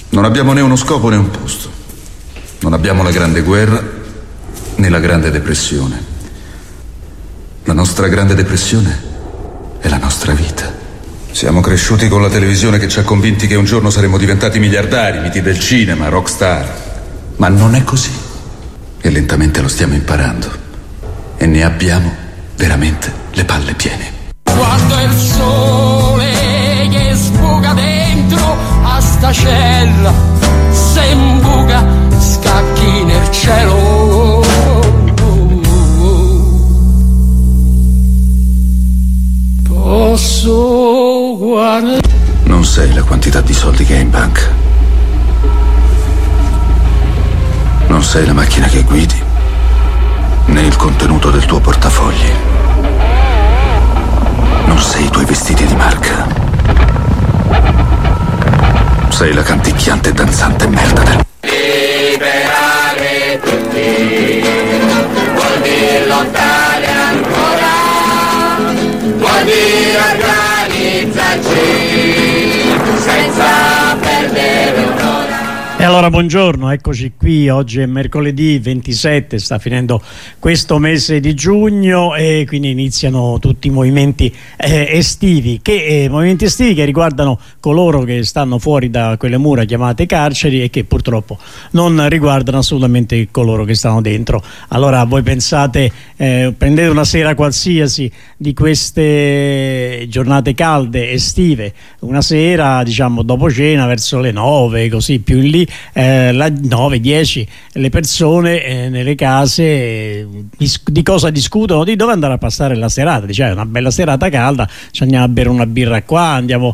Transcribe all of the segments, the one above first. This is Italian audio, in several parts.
Non abbiamo né uno scopo né un posto. Non abbiamo la Grande Guerra né la Grande Depressione. La nostra Grande Depressione è la nostra vita. Siamo cresciuti con la televisione che ci ha convinti che un giorno saremmo diventati miliardari, miti del cinema, rockstar. Ma non è così. E lentamente lo stiamo imparando. E ne abbiamo veramente le palle piene. Quando il sole che sbuca dentro a sta cella, se imbuca scacchi nel cielo. Posso guardare. Non sai la quantità di soldi che hai in banca. Non sai la macchina che guidi, né il contenuto del tuo portafogli. Non sei i tuoi vestiti di marca. Sei la canticchiante e danzante merda del... Liberare tutti vuol dire lottare ancora, vuol dire organizzarci senza perdere un'ora. E allora buongiorno, eccoci qui, oggi è mercoledì 27, sta finendo questo mese di giugno e quindi iniziano tutti i movimenti estivi che riguardano coloro che stanno fuori da quelle mura chiamate carceri e che purtroppo non riguardano assolutamente coloro che stanno dentro. Allora voi pensate, prendete una sera qualsiasi di queste giornate calde estive, una sera diciamo dopo cena verso le 9, così più in lì, la 9-10 le persone nelle case di cosa discutono? Di dove andare a passare la serata. Cioè, una bella serata calda, ci andiamo a bere una birra qua, andiamo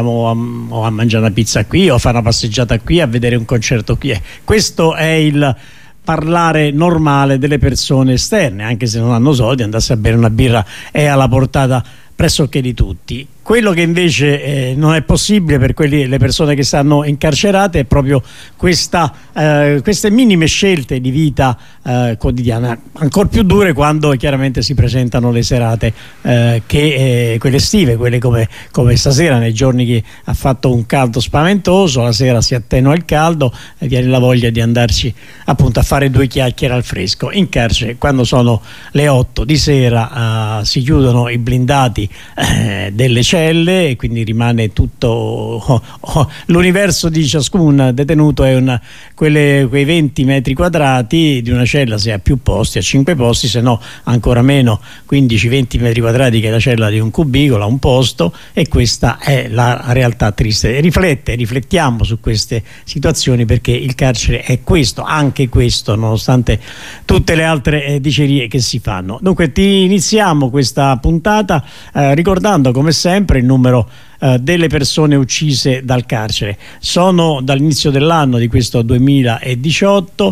a mangiare una pizza qui o a fare una passeggiata qui, a vedere un concerto qui. Questo è il parlare normale delle persone esterne, anche se non hanno soldi, andarsi a bere una birra è alla portata pressoché di tutti. Quello che invece non è possibile per le persone che stanno incarcerate è proprio queste minime scelte di vita quotidiana, ancora più dure quando chiaramente si presentano le serate quelle estive, quelle come stasera, nei giorni che ha fatto un caldo spaventoso, la sera si attenua il caldo e viene la voglia di andarci appunto a fare due chiacchiere al fresco. In carcere quando sono le 8 di sera si chiudono i blindati delle celle e quindi rimane tutto l'universo di ciascun detenuto è quei 20 metri quadrati di una cella, se ha più posti, a 5 posti, se no ancora meno, 15-20 metri quadrati che è la cella di un cubicolo, a un posto, e questa è la realtà triste. Riflettiamo su queste situazioni, perché il carcere è questo, anche questo, nonostante tutte le altre dicerie che si fanno. Dunque iniziamo questa puntata ricordando come sempre il numero delle persone uccise dal carcere. Sono dall'inizio dell'anno di questo 2018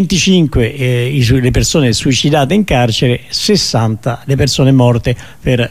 25 le persone suicidate in carcere, 60 le persone morte per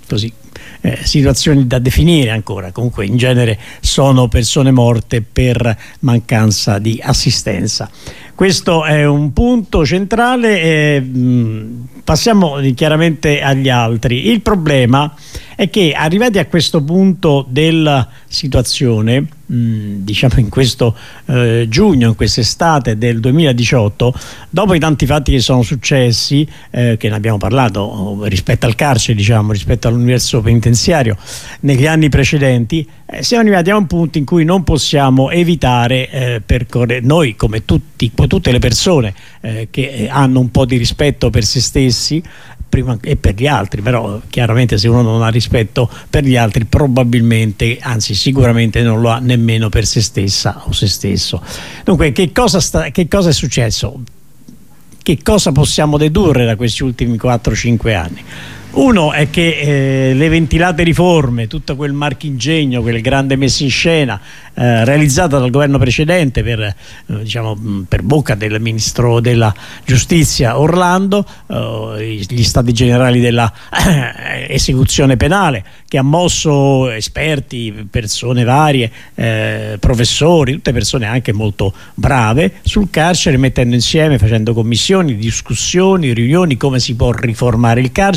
situazioni da definire ancora. Comunque in genere sono persone morte per mancanza di assistenza. Questo è un punto centrale. Passiamo chiaramente agli altri. Il problema è che arrivati a questo punto della situazione, diciamo in questo giugno, in quest'estate del 2018, dopo i tanti fatti che sono successi, che ne abbiamo parlato rispetto al carcere, diciamo, rispetto all'universo penitenziario negli anni precedenti, siamo arrivati a un punto in cui non possiamo evitare noi come tutte le persone che hanno un po' di rispetto per se stessi prima e per gli altri, però chiaramente se uno non ha rispetto per gli altri probabilmente, anzi sicuramente non lo ha nemmeno per se stessa o se stesso. Dunque che cosa è successo? Che cosa possiamo dedurre da questi ultimi 4-5 anni? Uno è che le ventilate riforme, tutto quel marchingegno, quel grande messa in scena realizzata dal governo precedente per bocca del ministro della giustizia Orlando, gli stati generali della esecuzione penale, che ha mosso esperti, persone varie, professori, tutte persone anche molto brave sul carcere, mettendo insieme, facendo commissioni, discussioni, riunioni, come si può riformare il carcere,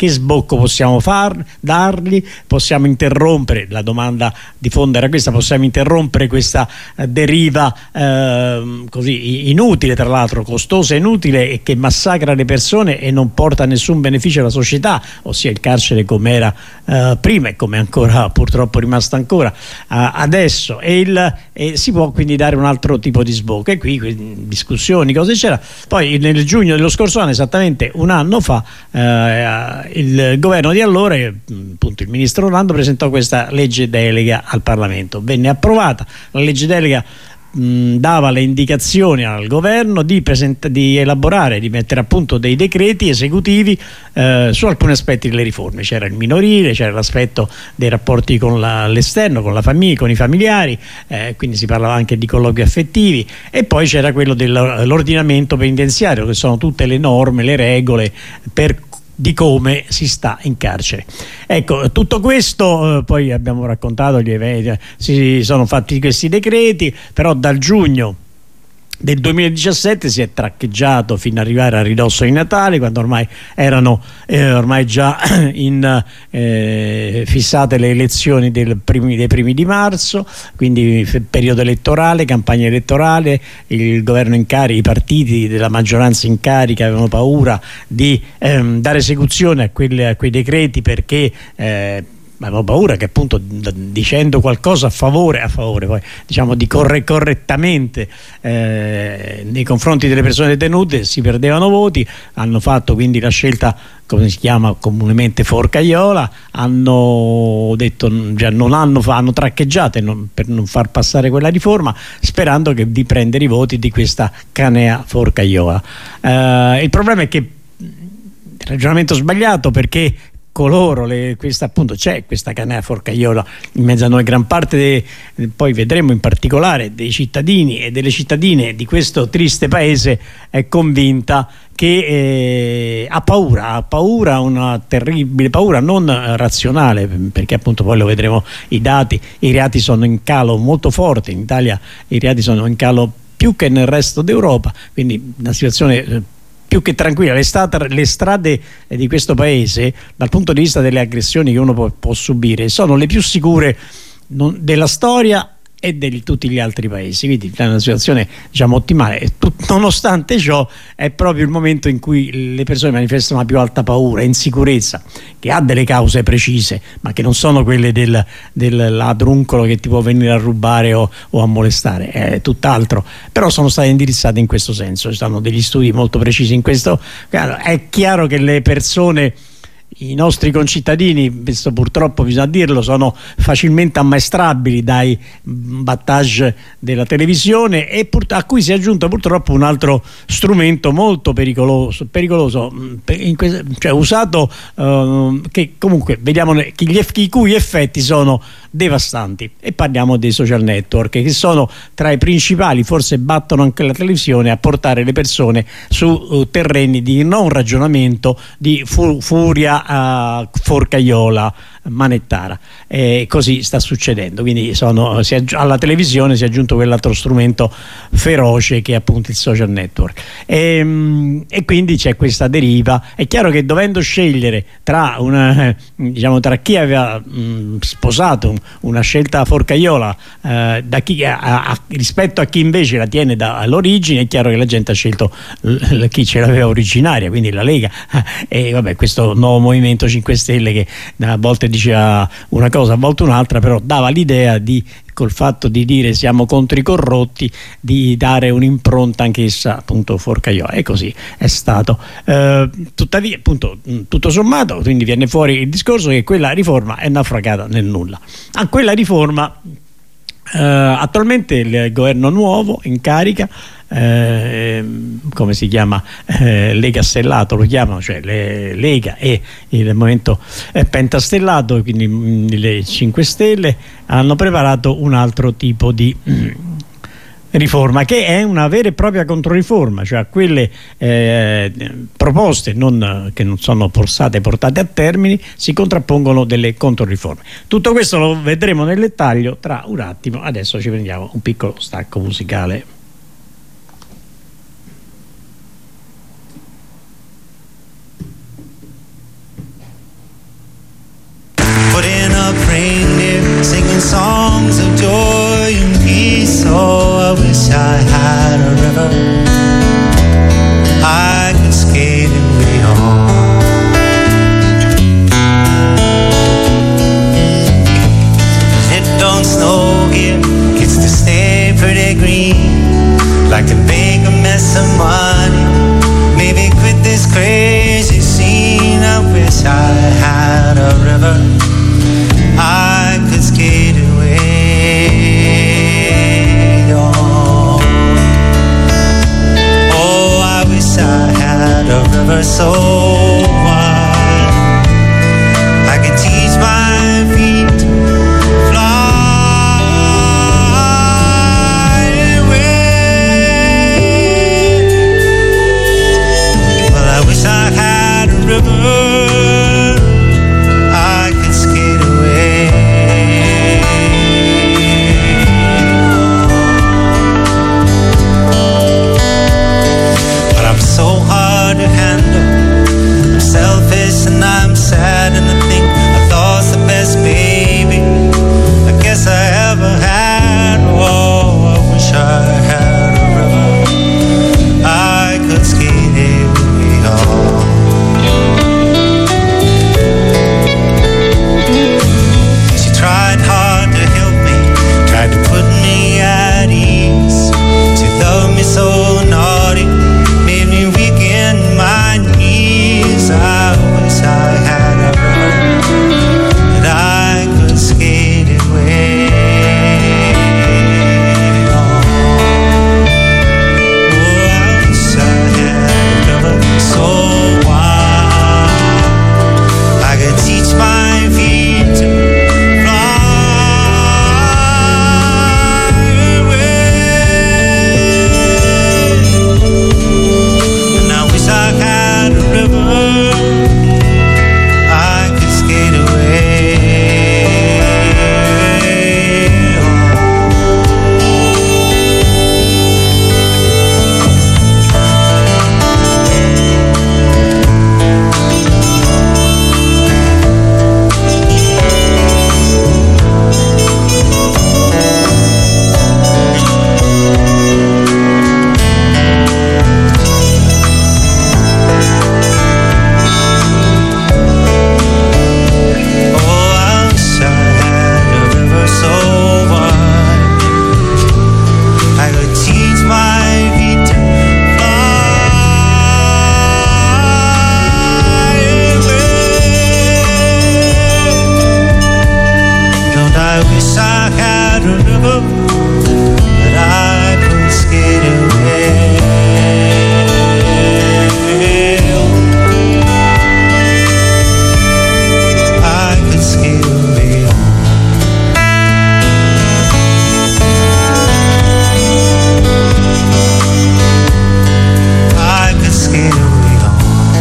che sbocco possiamo dargli, possiamo interrompere, la domanda di fondo era questa, possiamo interrompere questa deriva così inutile, tra l'altro costosa e inutile, e che massacra le persone e non porta nessun beneficio alla società, ossia il carcere come era prima e come ancora purtroppo è rimasto ancora adesso, e si può quindi dare un altro tipo di sbocco, e qui discussioni, cose c'era. Poi nel giugno dello scorso anno, esattamente un anno fa, il governo di allora, appunto il ministro Orlando, presentò questa legge delega al Parlamento, venne approvata. La legge delega dava le indicazioni al governo di elaborare, di mettere a punto dei decreti esecutivi su alcuni aspetti delle riforme. C'era il minorile, c'era l'aspetto dei rapporti con l'esterno, con la famiglia, con i familiari, quindi si parlava anche di colloqui affettivi, e poi c'era quello dell'ordinamento penitenziario, che sono tutte le norme, le regole di come si sta in carcere. Ecco, tutto questo poi abbiamo raccontato gli eventi, si sono fatti questi decreti, però dal giugno del 2017 si è traccheggiato fino ad arrivare a ridosso di Natale, quando ormai erano ormai già fissate le elezioni dei primi di marzo, quindi periodo elettorale, campagna elettorale. Il governo in carica, i partiti della maggioranza in carica avevano paura di dare esecuzione a quei decreti, perché avevo paura che appunto dicendo qualcosa a favore poi diciamo di correttamente nei confronti delle persone detenute si perdevano voti. Hanno fatto quindi la scelta, come si chiama comunemente, forcaiola, hanno detto, hanno traccheggiato per non far passare quella riforma, sperando di prendere i voti di questa canea forcaiola. Il problema è che il ragionamento sbagliato, perché appunto c'è questa canea forcaiola in mezzo a noi. Gran parte poi vedremo in particolare dei cittadini e delle cittadine di questo triste paese è convinta che ha paura, una terribile paura non razionale, perché appunto poi lo vedremo, i dati, i reati sono in calo molto forte in Italia, i reati sono in calo più che nel resto d'Europa, quindi una situazione più che tranquilla. Le strade di questo paese, dal punto di vista delle aggressioni che uno può subire, sono le più sicure della storia e di tutti gli altri paesi, quindi è una situazione diciamo ottimale. Nonostante ciò è proprio il momento in cui le persone manifestano la più alta paura e insicurezza, che ha delle cause precise, ma che non sono quelle del ladruncolo che ti può venire a rubare o a molestare, è tutt'altro, però sono state indirizzate in questo senso. Ci sono degli studi molto precisi in questo. È chiaro che le persone, i nostri concittadini, questo purtroppo bisogna dirlo, sono facilmente ammaestrabili dai battage della televisione, e a cui si è aggiunto purtroppo un altro strumento molto pericoloso, cioè usato, che comunque vediamo i cui effetti sono devastanti, e parliamo dei social network, che sono tra i principali, forse battono anche la televisione, a portare le persone su terreni di non ragionamento, di furia forcaiola manettara, e così sta succedendo. Quindi alla televisione si è aggiunto quell'altro strumento feroce che è appunto il social network, e quindi c'è questa deriva. È chiaro che dovendo scegliere tra chi aveva sposato una scelta forcaiola rispetto a chi invece la tiene dall'origine, è chiaro che la gente ha scelto chi ce l'aveva originaria, quindi la Lega, e vabbè, questo nuovo Movimento 5 Stelle che a volte diceva una cosa, a volte un'altra, però dava l'idea col fatto di dire siamo contro i corrotti, di dare un'impronta anch'essa appunto forcaiola, e così è stato. Tuttavia appunto, tutto sommato, quindi viene fuori il discorso che quella riforma è naufragata nel nulla. A quella riforma attualmente il governo nuovo in carica, come si chiama, Lega Stellato lo chiamano, cioè Lega e il Movimento Pentastellato, quindi le 5 Stelle, hanno preparato un altro tipo di riforma, che è una vera e propria controriforma, cioè quelle proposte che non sono portate a termine, si contrappongono delle controriforme. Tutto questo lo vedremo nel dettaglio tra un attimo. Adesso ci prendiamo un piccolo stacco musicale. river, I could skate away on. It don't snow here, gets to stay pretty green. Like to make a mess of money, maybe quit this crazy scene. I wish I had a river I could skate away on. Oh, I wish I had a river so wide I could teach my feet to fly away. Well, I wish I had a river I could skate away. But I'm so hard to handle, I'm selfish and I'm sad, and I think I lost the best baby I guess I ever had. Oh, I wish I had a river I could skate away on. She tried hard to help me, tried to put me at ease. She loved me so naughty, made me weak in my knees. I wish I had a river that I could skate away on. Oh, I wish I had a river so wide I could teach my feet to fly away. And I wish I had a river I could skate away on. Oh, I wish I had a river so wide I could teach my feet to fly away. Don't I wish I had a river that I could skate away on. I could skate away on. I could skate away on.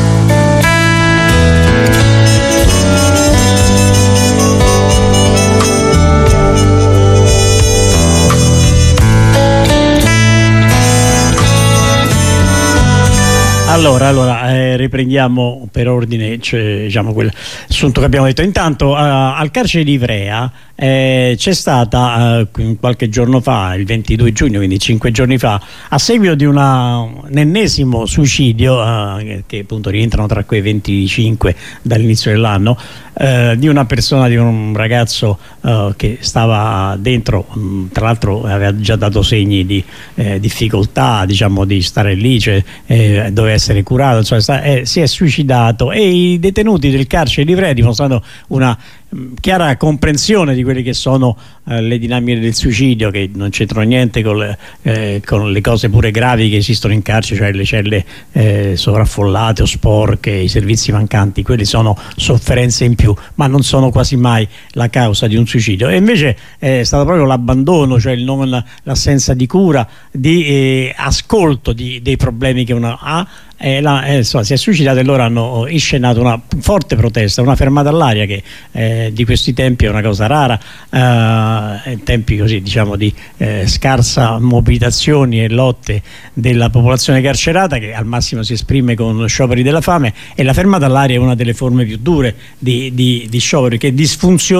Allora, riprendiamo per ordine, cioè, diciamo, quell'assunto che abbiamo detto. Intanto al carcere di Ivrea c'è stata qualche giorno fa, il 22 giugno, quindi 5 giorni fa, a seguito di un ennesimo suicidio, che appunto rientrano tra quei 25 dall'inizio dell'anno, di una persona, di un ragazzo che stava dentro, tra l'altro aveva già dato segni di difficoltà, diciamo, di stare lì, cioè doveva essere curato, insomma, si è suicidato, e i detenuti del carcere di Ivrea, dimostrando una chiara comprensione di quelle che sono le dinamiche del suicidio, che non c'entrano niente con le cose pure gravi che esistono in carcere, cioè le celle sovraffollate o sporche, i servizi mancanti. Quelle sono sofferenze in più, ma non sono quasi mai la causa di un suicidio. E invece è stato proprio l'abbandono, cioè l'assenza di cura, di ascolto dei problemi che uno ha. Insomma, si è suicidato, e loro hanno inscenato una forte protesta, una fermata all'aria che di questi tempi è una cosa rara, in tempi così, diciamo, di scarsa mobilitazioni e lotte della popolazione carcerata, che al massimo si esprime con scioperi della fame. E la fermata all'aria è una delle forme più dure di scioperi, che disfunziona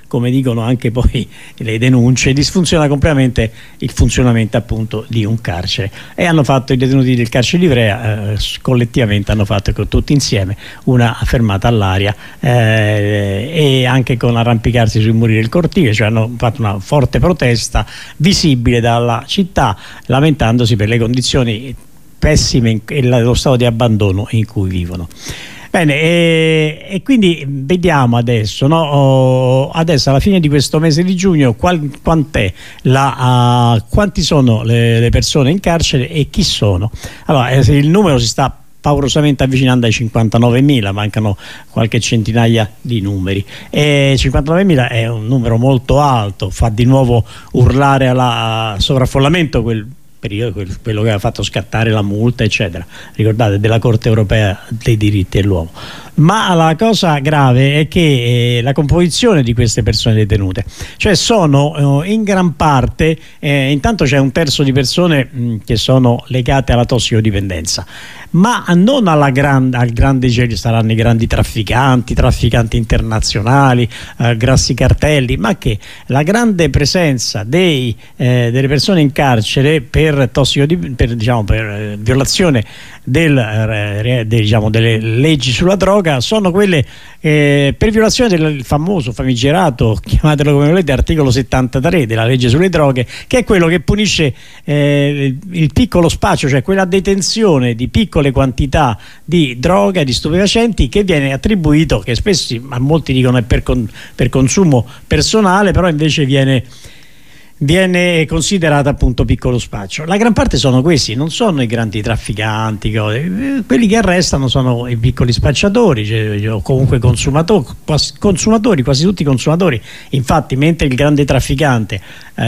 come dicono anche poi le denunce, disfunziona completamente il funzionamento appunto di un carcere. E hanno fatto, i detenuti del carcere di Ivrea collettivamente hanno fatto tutti insieme una fermata all'aria e anche con arrampicarsi sui muri del cortile, cioè hanno fatto una forte protesta visibile dalla città, lamentandosi per le condizioni pessime e lo stato di abbandono in cui vivono. Bene, e quindi vediamo adesso, no? Adesso alla fine di questo mese di giugno quanti sono le persone in carcere e chi sono. Allora, il numero si sta paurosamente avvicinando ai 59.000, mancano qualche centinaia di numeri, e 59.000 è un numero molto alto, fa di nuovo urlare alla sovraffollamento quel periodo, quello che aveva fatto scattare la multa eccetera, ricordate, della Corte Europea dei diritti dell'uomo. Ma la cosa grave è che la composizione di queste persone detenute, cioè sono in gran parte, intanto c'è un terzo di persone che sono legate alla tossicodipendenza, ma non al grande genere, saranno i grandi trafficanti internazionali, grossi cartelli, ma che la grande presenza delle persone in carcere per violazione delle leggi sulla droga sono quelle per violazione del famoso, famigerato, chiamatelo come volete, articolo 73 della legge sulle droghe, che è quello che punisce il piccolo spaccio, cioè quella detenzione di piccole quantità di droga, di stupefacenti, che viene attribuito, che spesso a molti dicono è per consumo personale, però invece viene considerata appunto piccolo spaccio. La gran parte sono questi, non sono i grandi trafficanti, quelli che arrestano sono i piccoli spacciatori, o comunque consumatori, quasi tutti consumatori. Infatti, mentre il grande trafficante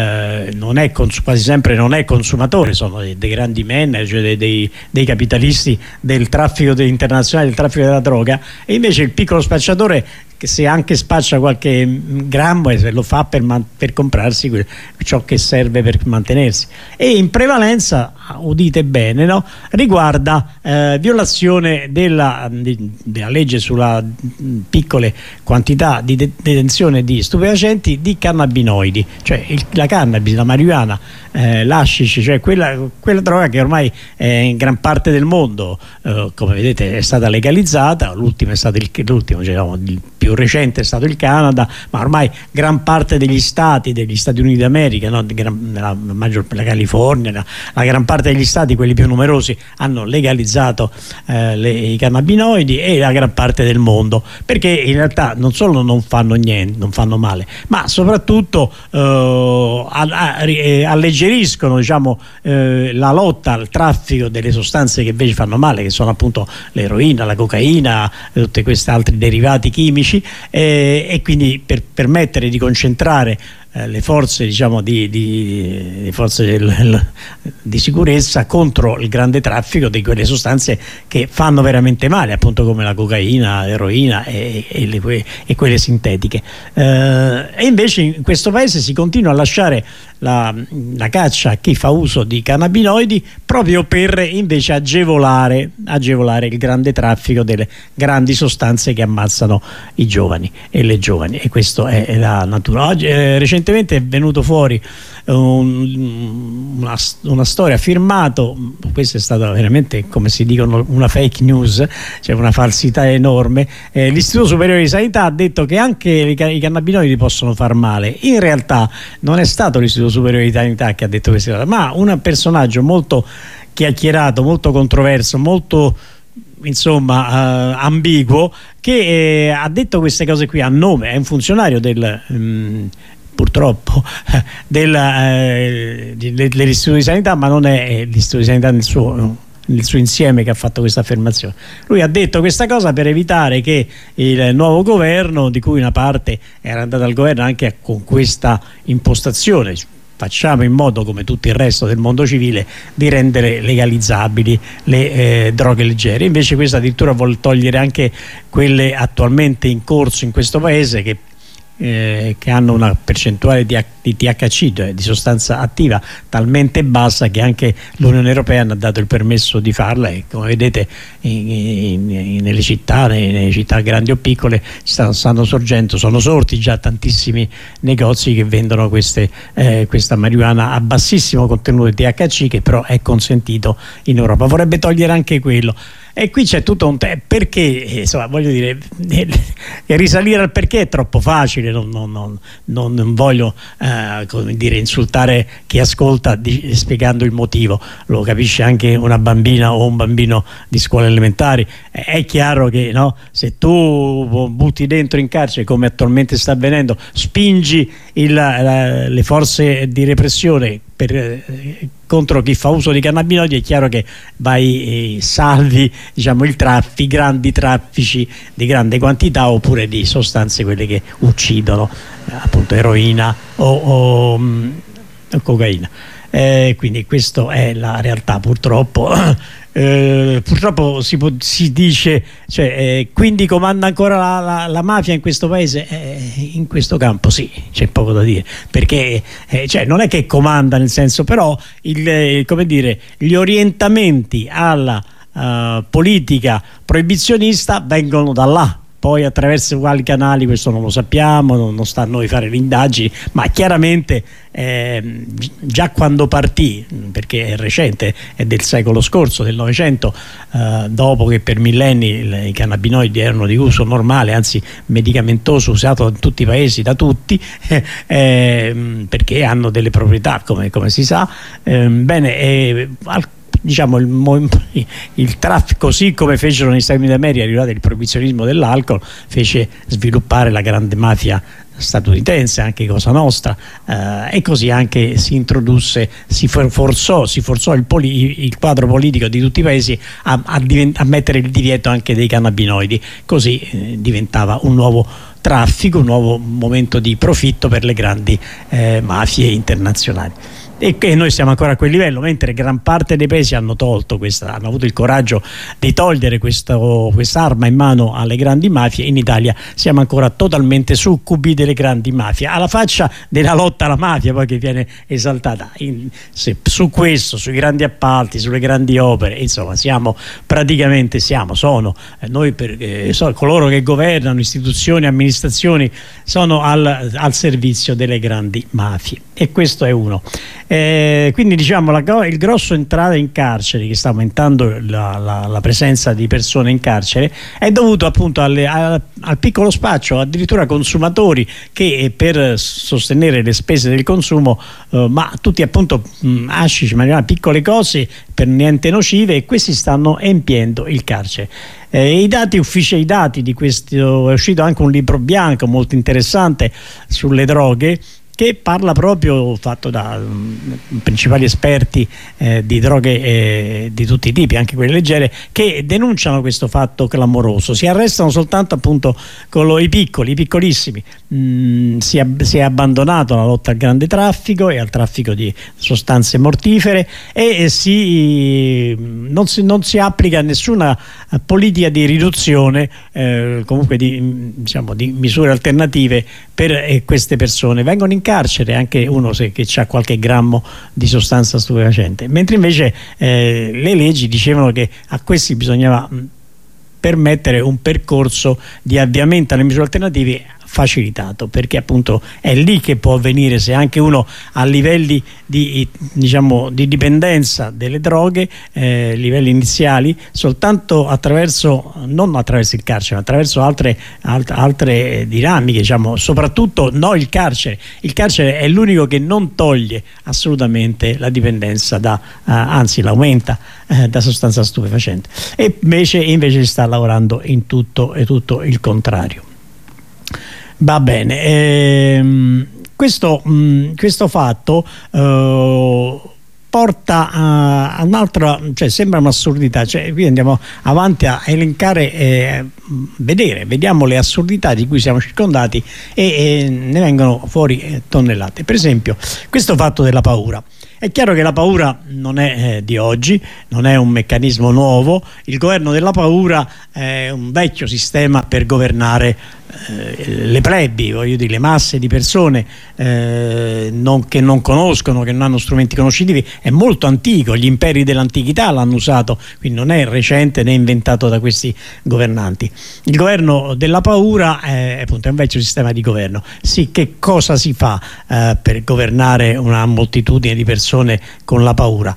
quasi sempre non è consumatore, sono dei grandi manager, dei capitalisti del traffico internazionale, del traffico della droga, e invece il piccolo spacciatore, che se anche spaccia qualche grammo, lo fa per comprarsi ciò che serve per mantenersi, e in prevalenza, udite bene, no? Riguarda violazione della legge sulla piccole quantità di detenzione di stupefacenti, di cannabinoidi, cioè la cannabis, la marijuana, l'hashish, cioè quella droga che ormai in gran parte del mondo, come vedete, è stata legalizzata. L'ultimo è stato il più recente è stato il Canada, ma ormai gran parte degli Stati Uniti d'America, no? La California, la gran parte degli stati, quelli più numerosi, hanno legalizzato i cannabinoidi, e la gran parte del mondo, perché in realtà non solo non fanno niente, non fanno male, ma soprattutto alleggeriscono la lotta al traffico delle sostanze che invece fanno male, che sono appunto l'eroina, la cocaina, tutti questi altri derivati chimici, e quindi per permettere di concentrare le forze di sicurezza contro il grande traffico di quelle sostanze che fanno veramente male, appunto come la cocaina, l'eroina e quelle sintetiche. E invece in questo paese si continua a lasciare la caccia a chi fa uso di cannabinoidi, proprio per invece agevolare il grande traffico delle grandi sostanze che ammazzano i giovani e le giovani, e questo è la natura. Oggi, recentemente è venuto fuori una storia, firmato, questa è stata veramente, come si dicono, una fake news, cioè una falsità enorme. L'Istituto Superiore di Sanità ha detto che anche i cannabinoidi possono far male. In realtà non è stato l'Istituto Superiore di Sanità che ha detto queste cose, ma un personaggio molto chiacchierato, molto controverso, molto ambiguo, che ha detto queste cose qui a nome, è un funzionario purtroppo dell'Istituto di Sanità, ma non è l'Istituto di Sanità nel suo insieme che ha fatto questa affermazione. Lui ha detto questa cosa per evitare che il nuovo governo, di cui una parte era andata al governo anche con questa impostazione, facciamo in modo, come tutto il resto del mondo civile, di rendere legalizzabili le droghe leggere. Invece questo addirittura vuol togliere anche quelle attualmente in corso in questo paese, che hanno una percentuale di di THC, cioè di sostanza attiva talmente bassa che anche l'Unione Europea ha dato il permesso di farla, e come vedete nelle città grandi o piccole stanno sorgendo, sono sorti già tantissimi negozi che vendono questa marijuana a bassissimo contenuto di THC, che però è consentito in Europa. Vorrebbe togliere anche quello. E qui c'è tutto un perché, insomma, voglio dire, risalire al perché è troppo facile, non voglio come dire, insultare chi ascolta spiegando il motivo, lo capisce anche una bambina o un bambino di scuole elementari. È chiaro che, no, se tu butti dentro in carcere, come attualmente sta avvenendo, spingi le forze di repressione contro chi fa uso di cannabinoidi, è chiaro che salvi, diciamo, i grandi traffici di grande quantità, oppure di sostanze, quelle che uccidono, appunto eroina o cocaina. Quindi questa è la realtà, purtroppo. Purtroppo si dice, cioè, quindi comanda ancora la mafia in questo paese? In questo campo sì, c'è poco da dire, perché cioè, non è che comanda, nel senso, però come dire, gli orientamenti alla politica proibizionista vengono da là. Poi attraverso quali canali questo non lo sappiamo, non sta a noi fare le indagini, ma chiaramente già quando partì, perché è recente, è del secolo scorso, del Novecento, dopo che per millenni i cannabinoidi erano di uso normale, anzi medicamentoso, usato in tutti i paesi da tutti, perché hanno delle proprietà, come si sa, diciamo il traffico, così come fecero negli Stati Uniti d'America, arrivato il proibizionismo dell'alcol, fece sviluppare la grande mafia statunitense, anche Cosa Nostra, e così anche si introdusse, si forzò il quadro politico di tutti i paesi a mettere il divieto anche dei cannabinoidi, così diventava un nuovo traffico, un nuovo momento di profitto per le grandi mafie internazionali. E che noi siamo ancora a quel livello, mentre gran parte dei paesi hanno avuto il coraggio di togliere quest'arma in mano alle grandi mafie. In Italia siamo ancora totalmente succubi delle grandi mafie, alla faccia della lotta alla mafia, poi, che viene esaltata su questo, sui grandi appalti, sulle grandi opere. Insomma, sono noi, coloro che governano, istituzioni, amministrazioni, sono al servizio delle grandi mafie, e questo è uno. Quindi, diciamo, il grosso entrata in carcere, che sta aumentando la presenza di persone in carcere, è dovuto appunto al piccolo spaccio, addirittura consumatori che per sostenere le spese del consumo, ma tutti appunto hashish, marijuana, piccole cose per niente nocive, e questi stanno empiendo il carcere. I dati di questo, è uscito anche un libro bianco molto interessante sulle droghe, che parla proprio, fatto da principali esperti di droghe di tutti i tipi, anche quelle leggere, che denunciano questo fatto clamoroso. Si arrestano soltanto appunto i piccolissimi. Si è abbandonato la lotta al grande traffico e al traffico di sostanze mortifere, e non si applica nessuna politica di riduzione, comunque di misure alternative per queste persone. Vengono in carcere anche uno che ha qualche grammo di sostanza stupefacente, mentre invece le leggi dicevano che a questi bisognava permettere un percorso di avviamento alle misure alternative facilitato, perché appunto è lì che può avvenire, se anche uno ha livelli di dipendenza delle droghe, livelli iniziali, soltanto non attraverso il carcere, ma attraverso altre dinamiche, soprattutto il carcere. Il carcere è l'unico che non toglie assolutamente la dipendenza, anzi l'aumenta, da sostanza stupefacente, e invece si sta lavorando in tutto il contrario. Va bene, questo fatto porta a un'altra, sembra un'assurdità, qui andiamo avanti a elencare, vediamo le assurdità di cui siamo circondati, e ne vengono fuori tonnellate. Per esempio, questo fatto della paura. È chiaro che la paura non è di oggi, non è un meccanismo nuovo. Il governo della paura è un vecchio sistema per governare le plebi, voglio dire, le masse di persone che non conoscono, che non hanno strumenti conoscitivi, è molto antico. Gli imperi dell'antichità l'hanno usato, quindi non è recente né inventato da questi governanti. Il governo della paura appunto, è un vecchio sistema di governo. Sì, che cosa si fa per governare una moltitudine di persone con la paura?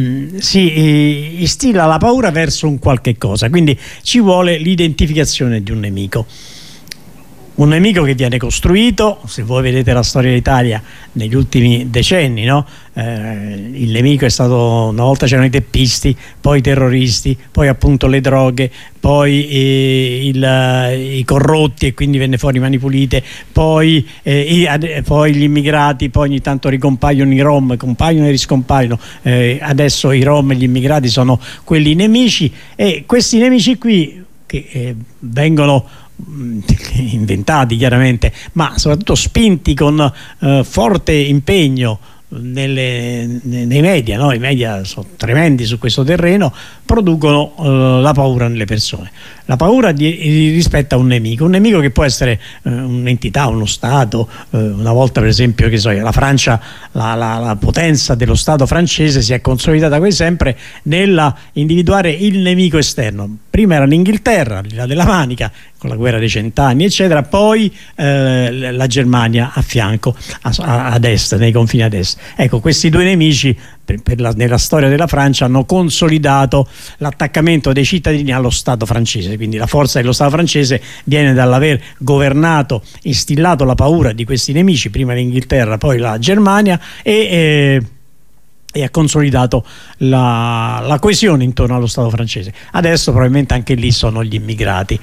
Si instilla la paura verso un qualche cosa, quindi ci vuole l'identificazione di un nemico. Un nemico che viene costruito, se voi vedete la storia d'Italia negli ultimi decenni, no? Il nemico è stato, una volta c'erano i teppisti, poi i terroristi, poi appunto le droghe, poi i corrotti, e quindi venne fuori Mani Pulite, poi gli immigrati, poi ogni tanto ricompaiono i rom, compaiono e riscompaiono, adesso i rom e gli immigrati sono quelli nemici, e questi nemici qui che vengono inventati chiaramente, ma soprattutto spinti con forte impegno nei media, no? I media sono tremendi su questo terreno, producono la paura nelle persone, la paura rispetto a un nemico che può essere un'entità, uno Stato. Una volta, per esempio, che so io, la Francia, la potenza dello Stato francese si è consolidata quasi sempre nella individuare il nemico esterno. Prima era l'Inghilterra, al di là della Manica, con la guerra dei 100 anni eccetera, poi la Germania a fianco, ad est, nei confini ad est. Ecco, questi due nemici nella storia della Francia hanno consolidato l'attaccamento dei cittadini allo Stato francese, quindi la forza dello Stato francese viene dall'aver governato, instillato la paura di questi nemici, prima l'Inghilterra, poi la Germania, e ha consolidato la coesione intorno allo Stato francese. Adesso probabilmente anche lì sono gli immigrati,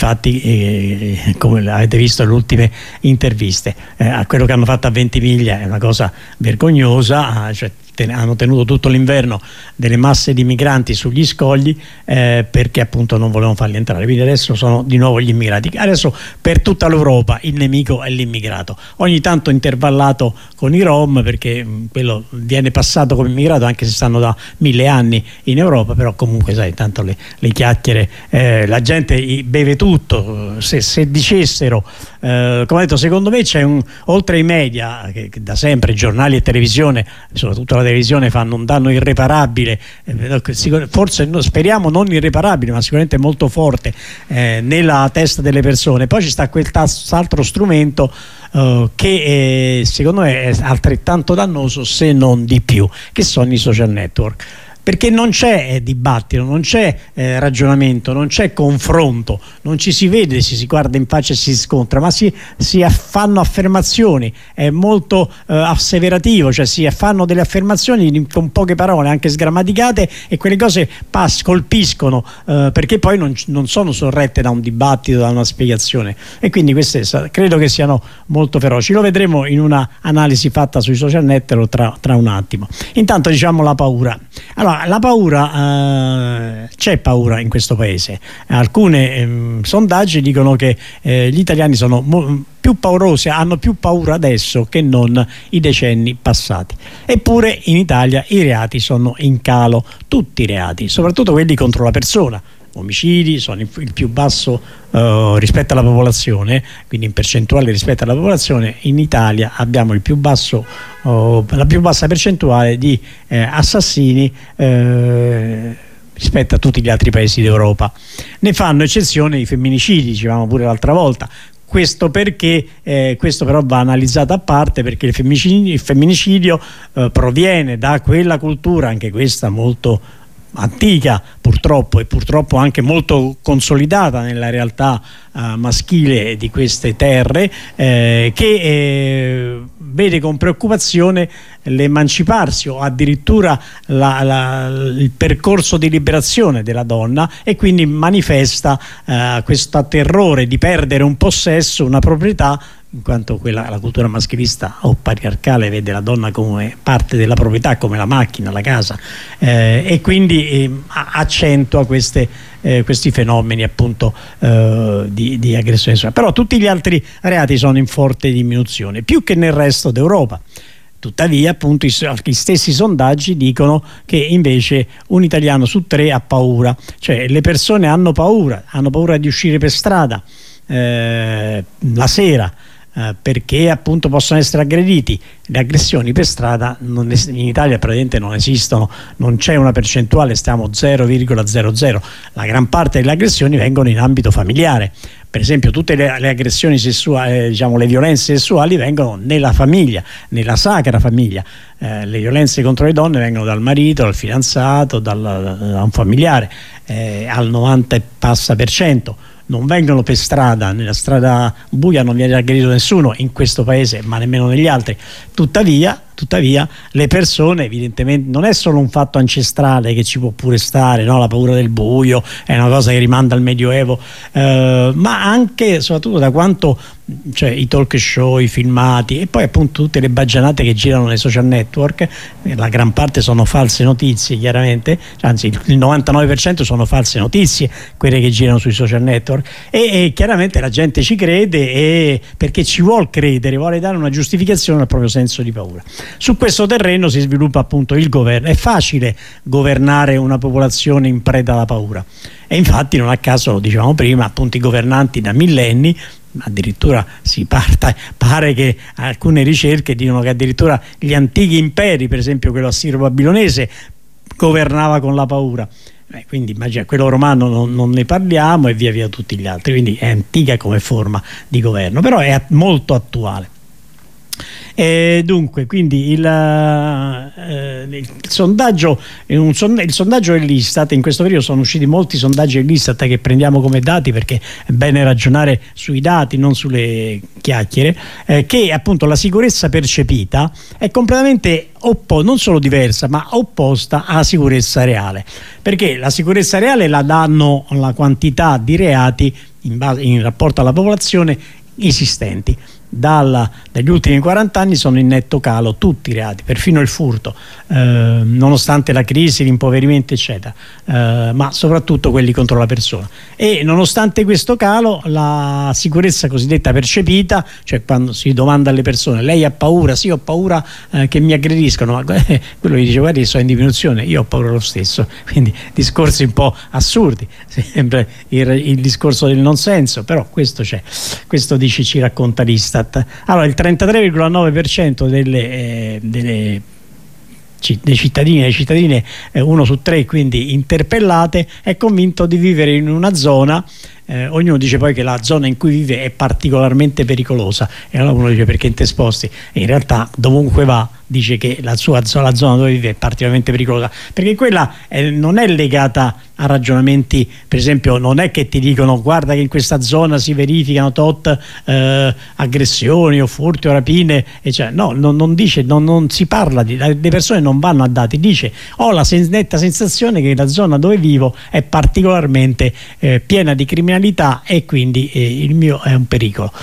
infatti come avete visto nelle ultime interviste, a quello che hanno fatto a Ventimiglia è una cosa vergognosa, cioè hanno tenuto tutto l'inverno delle masse di migranti sugli scogli perché appunto non volevano farli entrare, quindi adesso sono di nuovo gli immigrati. Adesso per tutta l'Europa il nemico è l'immigrato, ogni tanto intervallato con i rom, perché quello viene passato come immigrato anche se stanno da 1000 anni in Europa, però comunque sai, tanto le chiacchiere, la gente beve tutto. Se dicessero, come ho detto, secondo me c'è oltre ai media che da sempre, giornali e televisione, soprattutto la televisione, fanno un danno irreparabile, forse speriamo non irreparabile, ma sicuramente molto forte nella testa delle persone. Poi ci sta quell'altro strumento che secondo me è altrettanto dannoso, se non di più, che sono i social network. Perché non c'è dibattito, non c'è ragionamento, non c'è confronto, non ci si vede, si guarda in faccia e si scontra, ma si fanno affermazioni, è molto asseverativo, cioè si fanno delle affermazioni con poche parole, anche sgrammaticate, e quelle cose colpiscono perché poi non sono sorrette da un dibattito, da una spiegazione, e quindi queste credo che siano molto feroci. Lo vedremo in una analisi fatta sui social network tra un attimo. Intanto diciamo la paura. Allora, la paura, c'è paura in questo paese. Alcuni sondaggi dicono che gli italiani sono più paurosi, hanno più paura adesso che non i decenni passati. Eppure in Italia i reati sono in calo, tutti i reati, soprattutto quelli contro la persona. Omicidi sono il più basso rispetto alla popolazione, quindi in percentuale rispetto alla popolazione in Italia abbiamo la più bassa percentuale di assassini rispetto a tutti gli altri paesi d'Europa. Ne fanno eccezione i femminicidi, dicevamo pure l'altra volta. Questo perché questo però va analizzato a parte, perché il femminicidio proviene da quella cultura, anche questa molto antica purtroppo, e purtroppo anche molto consolidata nella realtà maschile di queste terre, che vede con preoccupazione l'emanciparsi o addirittura il percorso di liberazione della donna, e quindi manifesta questo terrore di perdere un possesso, una proprietà, in quanto la cultura maschilista o patriarcale vede la donna come parte della proprietà, come la macchina, la casa, e quindi accentua questi fenomeni appunto di aggressione sessuale. Però tutti gli altri reati sono in forte diminuzione, più che nel resto d'Europa. Tuttavia appunto gli stessi sondaggi dicono che invece un italiano su 3 ha paura, cioè le persone hanno paura di uscire per strada, la sera, perché appunto possono essere aggrediti. Le aggressioni per strada in Italia praticamente non esistono, non c'è una percentuale, stiamo 0,00. La gran parte delle aggressioni vengono in ambito familiare. Per esempio tutte le aggressioni sessuali, diciamo le violenze sessuali, vengono nella famiglia, nella sacra famiglia. Le violenze contro le donne vengono dal marito, dal fidanzato, da un familiare, al 90 e passa per cento. Non vengono per strada, nella strada buia non viene aggredito nessuno in questo paese, ma nemmeno negli altri. Tuttavia le persone, evidentemente, non è solo un fatto ancestrale che ci può pure stare, no? La paura del buio è una cosa che rimanda al Medioevo, ma anche soprattutto da quanto, cioè, i talk show, i filmati e poi appunto tutte le baggianate che girano nei social network, la gran parte sono false notizie, chiaramente, anzi il 99% sono false notizie quelle che girano sui social network, e chiaramente la gente ci crede, perché ci vuol credere, vuole dare una giustificazione al proprio senso di paura. Su questo terreno si sviluppa appunto il governo. È facile governare una popolazione in preda alla paura, e infatti non a caso, lo dicevamo prima, appunto i governanti da millenni, addirittura pare che alcune ricerche dicono che addirittura gli antichi imperi, per esempio quello assiro-babilonese, governava con la paura. Quindi immagina, quello romano non ne parliamo, e via via tutti gli altri, quindi è antica come forma di governo, però è molto attuale. Dunque, quindi il sondaggio dell'Istat, in questo periodo sono usciti molti sondaggi dell'Istat che prendiamo come dati, perché è bene ragionare sui dati, non sulle chiacchiere, che appunto la sicurezza percepita è completamente non solo diversa, ma opposta alla sicurezza reale, perché la sicurezza reale la danno la quantità di reati in rapporto alla popolazione esistenti. Dagli ultimi 40 anni sono in netto calo tutti i reati, perfino il furto, nonostante la crisi, l'impoverimento eccetera, ma soprattutto quelli contro la persona. E nonostante questo calo, la sicurezza cosiddetta percepita, cioè quando si domanda alle persone: lei ha paura? Sì, ho paura che mi aggrediscono, ma quello gli dice: guardi, sono in diminuzione, io ho paura lo stesso. Quindi discorsi un po' assurdi, sempre il discorso del non senso, però questo c'è, questo ci racconta l'Istat. Allora, il 33,9% dei cittadini e cittadine, 1 su 3 quindi interpellate, è convinto di vivere in una zona. Ognuno dice poi che la zona in cui vive è particolarmente pericolosa, e allora uno dice: perché te sposti? E in realtà dovunque va dice che la zona dove vive è particolarmente pericolosa, perché quella non è legata a ragionamenti, per esempio non è che ti dicono: guarda che in questa zona si verificano tot aggressioni o furti o rapine, cioè, no, non dice, non si parla le persone non vanno a dati, dice: ho la netta sensazione che la zona dove vivo è particolarmente piena di criminalità, e quindi il mio è un pericolo.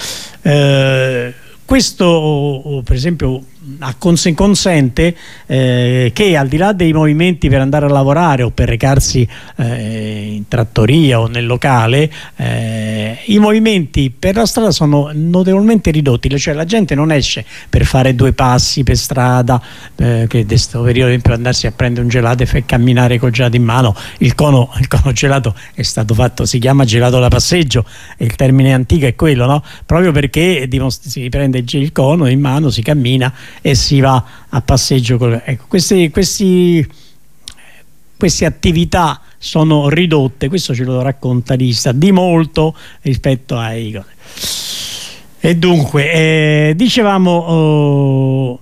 Questo per esempio consente che, al di là dei movimenti per andare a lavorare o per recarsi in trattoria o nel locale, i movimenti per la strada sono notevolmente ridotti, cioè la gente non esce per fare 2 passi per strada, che in questo periodo per andarsi a prendere un gelato e camminare col gelato in mano. Il cono gelato è stato fatto, si chiama gelato da passeggio, e il termine antico è quello, no? Proprio perché si prende il cono in mano, si cammina e si va a passeggio. Ecco, queste attività sono ridotte, questo ce lo racconta l'Istat, di molto rispetto ai cose. E dunque dicevamo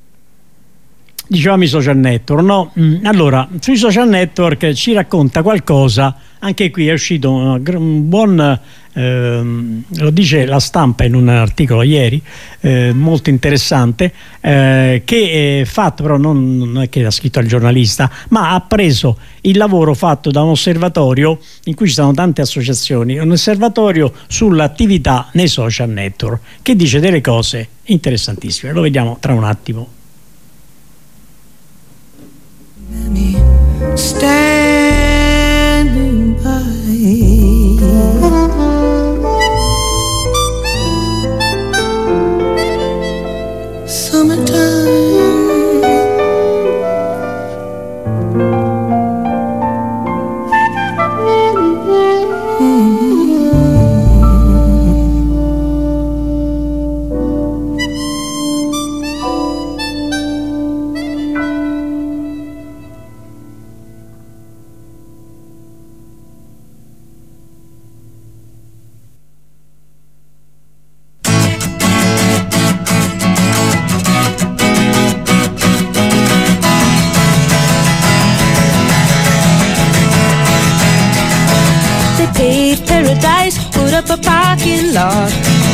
i social network, no? Allora, sui social network ci racconta qualcosa, anche qui è uscito un buon, lo dice La Stampa in un articolo ieri, molto interessante, che è fatto, però non è che l'ha scritto il giornalista, ma ha preso il lavoro fatto da un osservatorio in cui ci sono tante associazioni, un osservatorio sull'attività nei social network, che dice delle cose interessantissime. Lo vediamo tra un attimo. Standing by, summertime, paradise, put up a parking lot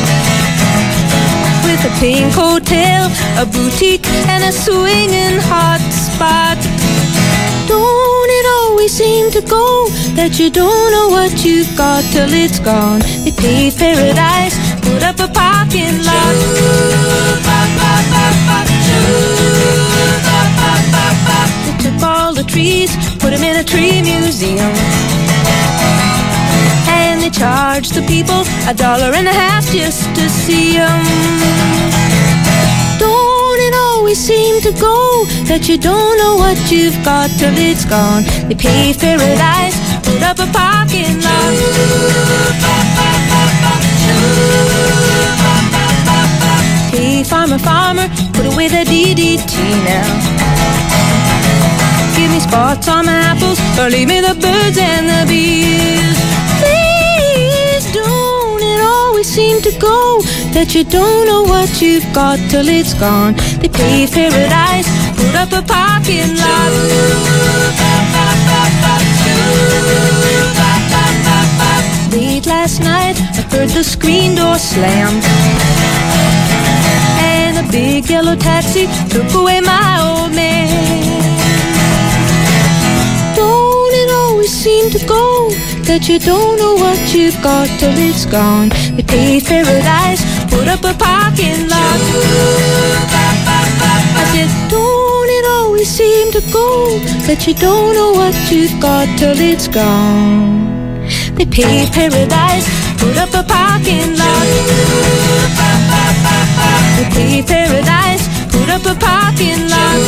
with a pink hotel, a boutique, and a swinging hot spot. Don't it always seem to go that you don't know what you've got till it's gone? They paved paradise, put up a parking lot. They took all the trees, put them in a tree museum, and they charged the people $1.50 just to see them. Don't it always seem to go that you don't know what you've got till it's gone? They paved paradise, put up a parking lot. Hey, farmer, farmer, put away the DDT now. Give me spots on my apples, or leave me the birds and the bees. Please don't it always seem to go that you don't know what you've got till it's gone? They paved paradise, put up a parking lot. Late last night, I heard the screen door slam, and a big yellow taxi took away my old man. Don't it always seem to go that you don't know what you've got till it's gone? They paved paradise, put up a parking lot. I said, don't it always seem to go that you don't know what you've got till it's gone? They paved paradise, put up a parking lot. They paved paradise, put up a parking lot.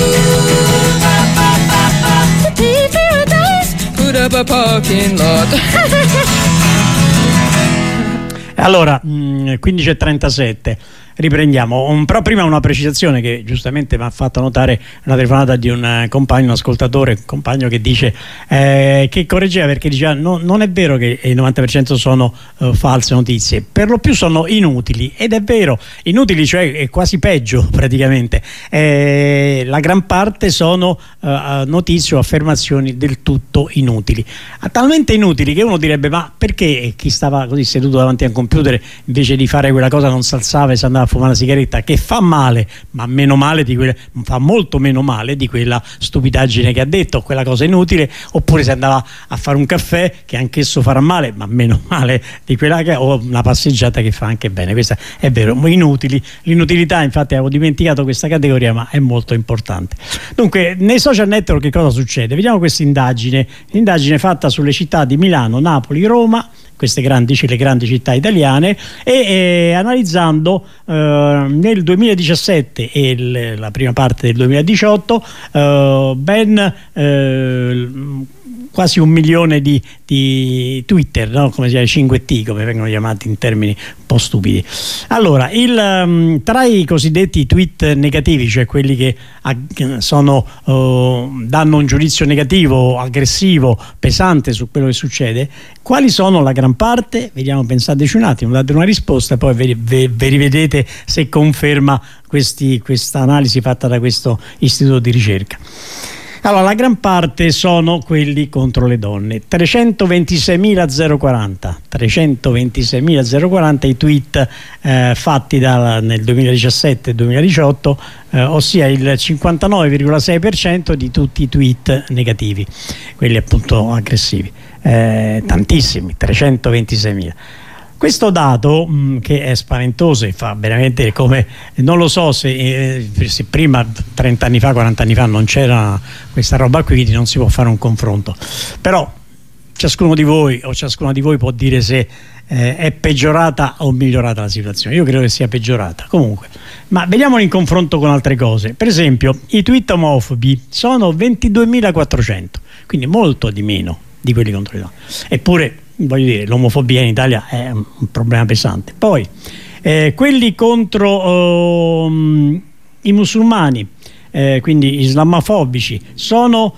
They paved paradise, put up a parking lot. Allora, 15:37, riprendiamo. Però prima una precisazione che giustamente mi ha fatto notare una telefonata di un compagno, un ascoltatore, un compagno che dice che correggeva, perché diceva non è vero che il 90% sono false notizie, per lo più sono inutili, ed è vero, inutili, cioè è quasi peggio praticamente. La gran parte sono notizie o affermazioni del tutto inutili, talmente inutili che uno direbbe: ma perché chi stava così seduto davanti a un computer invece di fare quella cosa non si alzava e si andava a fumare una sigaretta, che fa male, ma meno male di quella, fa molto meno male di quella stupidaggine che ha detto, quella cosa inutile, oppure si andava a fare un caffè, che anch'esso farà male, ma meno male di quella che, o una passeggiata che fa anche bene. Questa è vero, inutili. L'inutilità, infatti, avevo dimenticato questa categoria, ma è molto importante. Dunque, nei social network che cosa succede? Vediamo questa indagine, l'indagine fatta sulle città di Milano, Napoli, Roma, queste le grandi città italiane, e analizzando nel 2017 e la prima parte del 2018 ben quasi 1 milione di Twitter, no? Come si chiama, 5T, come vengono chiamati in termini un po' stupidi. Allora, tra i cosiddetti tweet negativi, cioè quelli che danno un giudizio negativo, aggressivo, pesante su quello che succede, quali sono la gran parte? Vediamo, pensateci un attimo, date una risposta e poi vi rivedete se conferma questa analisi fatta da questo istituto di ricerca. Allora, la gran parte sono quelli contro le donne, 326.040 i tweet fatti nel 2017-2018, ossia il 59,6% di tutti i tweet negativi, quelli appunto aggressivi, tantissimi, 326.000. Questo dato che è spaventoso e fa veramente come, non lo so se prima 30 anni fa, 40 anni fa non c'era questa roba qui, quindi non si può fare un confronto, però ciascuno di voi o ciascuna di voi può dire se è peggiorata o migliorata la situazione. Io credo che sia peggiorata comunque, ma vediamolo in confronto con altre cose. Per esempio, i tweet omofobi sono 22.400, quindi molto di meno di quelli contro le donne, eppure voglio dire, l'omofobia in Italia è un problema pesante. Poi quelli contro i musulmani, quindi islamofobici, sono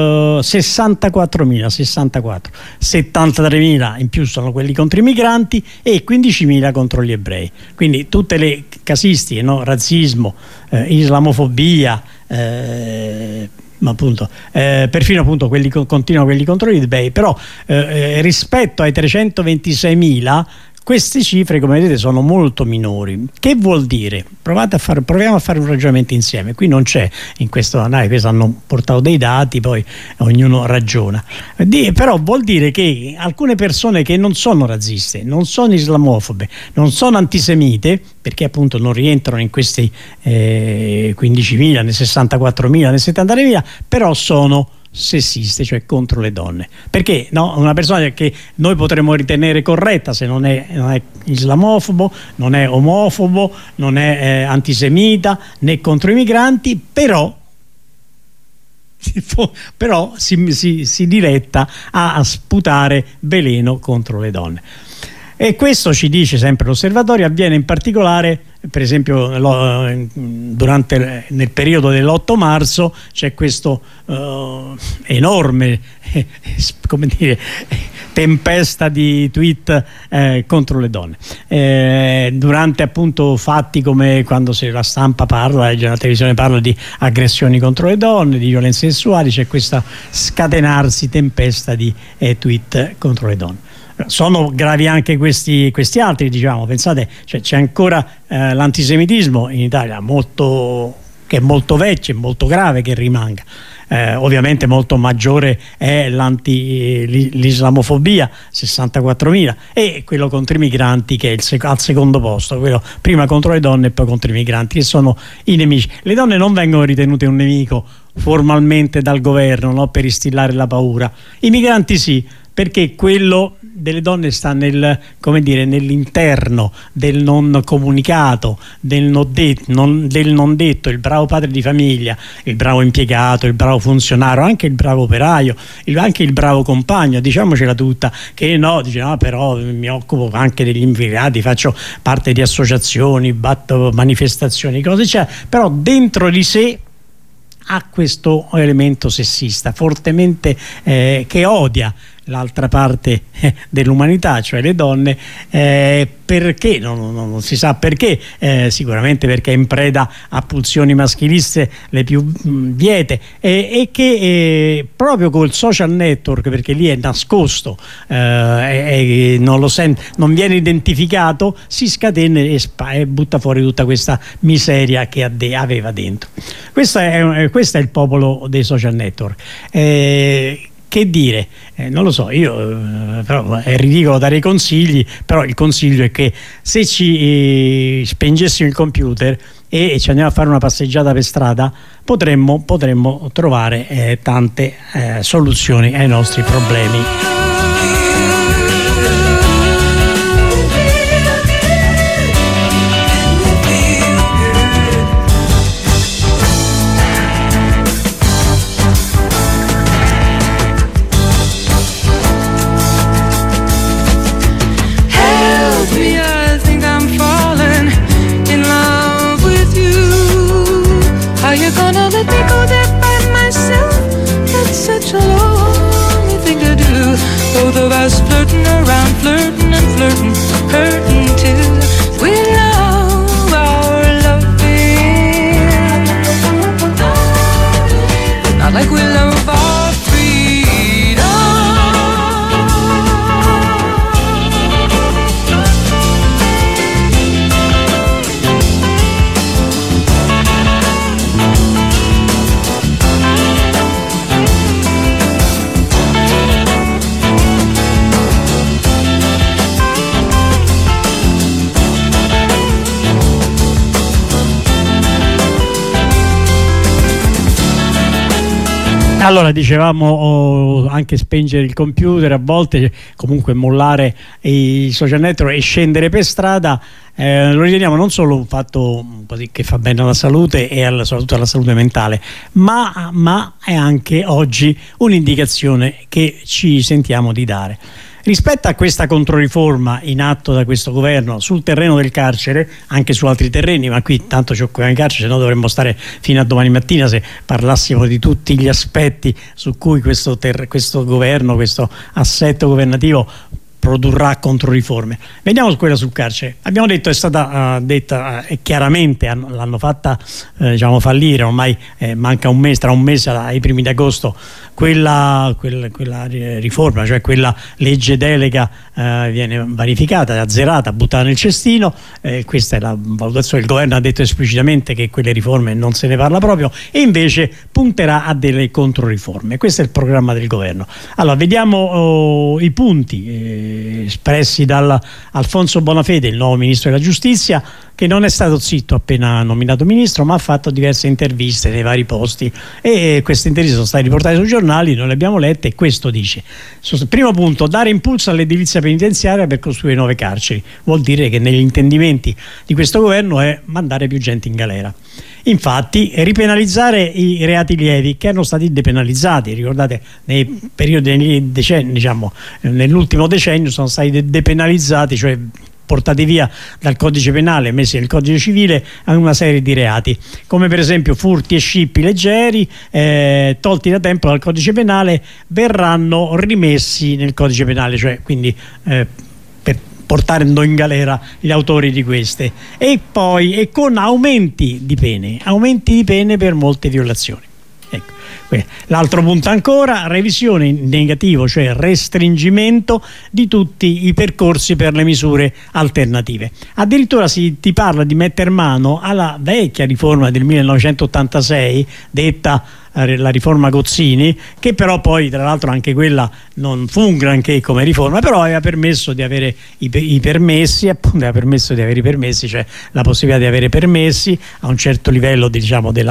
64.000, 73.000 in più sono quelli contro i migranti e 15.000 contro gli ebrei. Quindi tutte le casistiche, no? Razzismo, islamofobia, Ma appunto, perfino appunto continuano quelli controlli di eBay, però rispetto ai 326.000 queste cifre, come vedete, sono molto minori. Che vuol dire? Proviamo a fare un ragionamento insieme. Qui non c'è in questo analisi, hanno portato dei dati, poi ognuno ragiona. Però vuol dire che alcune persone che non sono razziste, non sono islamofobe, non sono antisemite, perché appunto non rientrano in questi 15.000, né 64.000, né 73.000, però sono sessiste, cioè contro le donne. Perché no? Una persona che noi potremmo ritenere corretta se non è islamofobo, non è omofobo, non è antisemita né contro i migranti, però si diretta a sputare veleno contro le donne. E questo, ci dice sempre l'osservatorio, avviene in particolare, per esempio nel periodo dell'8 marzo c'è questo enorme come dire, tempesta di tweet contro le donne, durante appunto fatti come quando la stampa parla, la televisione parla di aggressioni contro le donne, di violenze sessuali, c'è questa scatenarsi tempesta di tweet contro le donne. Sono gravi anche questi altri, diciamo. Pensate, c'è ancora l'antisemitismo in Italia, che è molto vecchio e molto grave che rimanga. Ovviamente molto maggiore è l'islamofobia, 64.000, e quello contro i migranti che è al secondo posto, quello prima contro le donne e poi contro i migranti, che sono i nemici. Le donne non vengono ritenute un nemico formalmente dal governo, no? Per instillare la paura. I migranti sì, perché quello delle donne sta nell'interno del non comunicato, del non detto, il bravo padre di famiglia, il bravo impiegato, il bravo funzionario, anche il bravo operaio, anche il bravo compagno, diciamocela tutta, che no, dice però mi occupo anche degli immigrati, faccio parte di associazioni, batto manifestazioni, cose c'è, però dentro di sé ha questo elemento sessista fortemente che odia l'altra parte dell'umanità, cioè le donne, perché non si sa perché, sicuramente perché è in preda a pulsioni maschiliste le più viete, e che proprio col social network, perché lì è nascosto, non viene identificato, si scatena e butta fuori tutta questa miseria che aveva dentro. Questo è il popolo dei social network. Che dire? Non lo so, però è ridicolo dare i consigli, però il consiglio è che se ci spengessimo il computer e ci andiamo a fare una passeggiata per strada, potremmo trovare tante soluzioni ai nostri problemi. Both of us flirting around, flirting and flirting, hurting till we love our loving. Not like we love our freedom. Allora, dicevamo anche spengere il computer, a volte comunque mollare i social network e scendere per strada, lo riteniamo non solo un fatto così che fa bene alla salute e soprattutto alla salute mentale, ma è anche oggi un'indicazione che ci sentiamo di dare. Rispetto a questa controriforma in atto da questo governo sul terreno del carcere, anche su altri terreni, ma qui tanto ci occupiamo di carcere, se no dovremmo stare fino a domani mattina se parlassimo di tutti gli aspetti su cui questo governo, questo assetto governativo produrrà controriforme. Vediamo quella sul carcere. Abbiamo detto, è stata detta chiaramente, l'hanno fatta diciamo fallire, ormai manca un mese, tra un mese ai primi di agosto quella riforma, cioè quella legge delega viene vanificata, azzerata, buttata nel cestino. Questa è la valutazione. Il governo ha detto esplicitamente che quelle riforme non se ne parla proprio, e invece punterà a delle controriforme. Questo è il programma del governo. Allora vediamo i punti espressi da Alfonso Bonafede, il nuovo ministro della giustizia, che non è stato zitto appena nominato ministro, ma ha fatto diverse interviste nei vari posti, e queste interviste sono state riportate sui giornali, noi le abbiamo lette, e questo dice: primo punto, dare impulso all'edilizia penitenziaria per costruire nuove carceri. Vuol dire che negli intendimenti di questo governo è mandare più gente in galera. Infatti ripenalizzare i reati lievi che erano stati depenalizzati. Ricordate, nei periodi, negli decenni, diciamo nell'ultimo decennio, sono stati depenalizzati, cioè portati via dal codice penale, messi nel codice civile, a una serie di reati, come per esempio furti e scippi leggeri, tolti da tempo dal codice penale, verranno rimessi nel codice penale, cioè quindi per portando in galera gli autori di queste, e poi con aumenti di pene per molte violazioni. Ecco. L'altro punto ancora, revisione in negativo, cioè restringimento di tutti i percorsi per le misure alternative. Addirittura ti parla di metter mano alla vecchia riforma del 1986, detta la riforma Gozzini, che però poi tra l'altro anche quella non fu un granché come riforma, però aveva permesso di avere i permessi, appunto aveva permesso di avere i permessi, cioè la possibilità di avere permessi a un certo livello di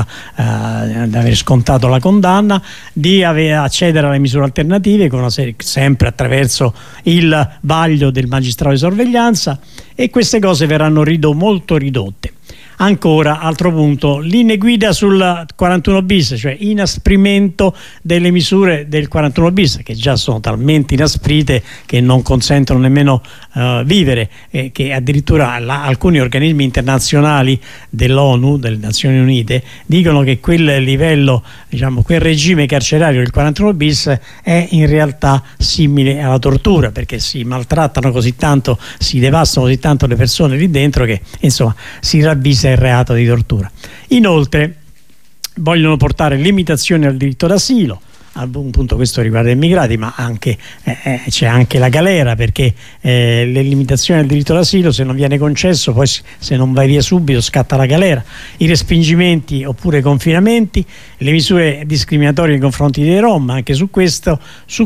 aver scontato la condanna, di accedere alle misure alternative con una serie, sempre attraverso il vaglio del magistrato di sorveglianza, e queste cose verranno molto ridotte. Ancora, altro punto, linee guida sul 41 bis, cioè inasprimento delle misure del 41 bis, che già sono talmente inasprite che non consentono nemmeno vivere, che addirittura alcuni organismi internazionali dell'ONU, delle Nazioni Unite, dicono che quel livello, diciamo quel regime carcerario del 41 bis è in realtà simile alla tortura, perché si maltrattano così tanto, si devastano così tanto le persone lì dentro, che insomma si ravvisa il reato di tortura. Inoltre vogliono portare limitazioni al diritto d'asilo, appunto questo riguarda gli immigrati, ma anche c'è anche la galera, perché le limitazioni al diritto d'asilo, se non viene concesso, poi se non vai via subito scatta la galera. I respingimenti oppure confinamenti, le misure discriminatorie nei confronti dei Rom, anche su questo